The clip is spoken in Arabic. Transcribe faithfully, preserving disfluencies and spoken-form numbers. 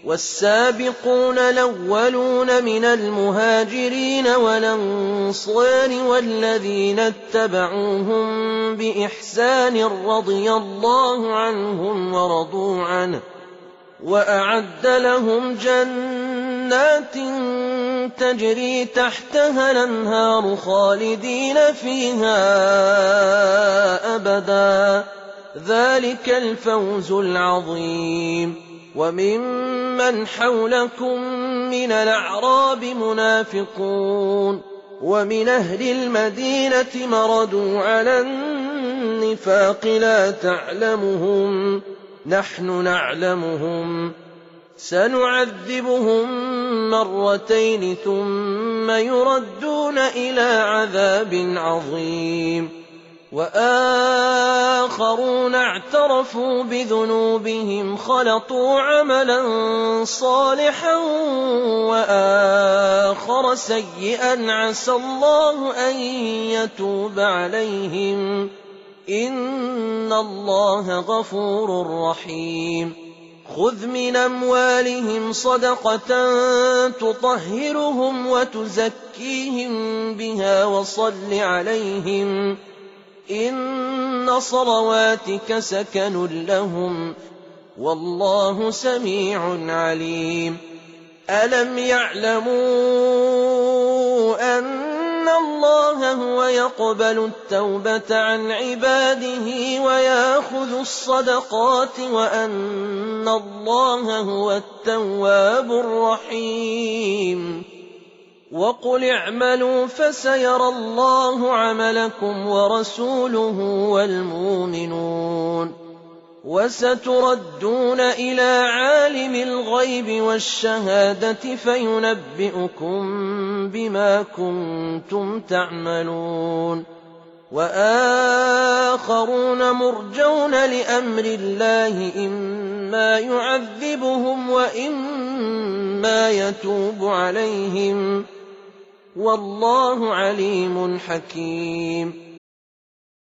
والسابقون الأولون من المهاجرين والأنصار والذين اتبعوهم بإحسان رضي الله عنهم ورضوا عنه وأعد لهم جنات تجري تحتها الأنهار خالدين فيها أبدا ذلك الفوز العظيم. وممن حولكم من الأعراب منافقون ومن أهل المدينة مردوا على النفاق لا تعلمهم نحن نعلمهم سنعذبهم مرتين ثم يردون إلى عذاب عظيم. وآخرون اعترفوا بذنوبهم خلطوا عملا صالحا وآخر سيئا عسى الله أن يتوب عليهم إن الله غفور رحيم. خذ من أموالهم صدقة تطهرهم وتزكيهم بها وصل عليهم إن صلواتك سكن لهم والله سميع عليم. ألم يعلموا أن الله هو يقبل التوبة عن عباده ويأخذ الصدقات وأن الله هو التواب الرحيم. وقل اعملوا فسيرى الله عملكم ورسوله والمؤمنون وستردون إلى عالم الغيب والشهادة فينبئكم بما كنتم تعملون. وآخرون مرجون لأمر الله إما يعذبهم وإما يتوب عليهم والله عليم حكيم.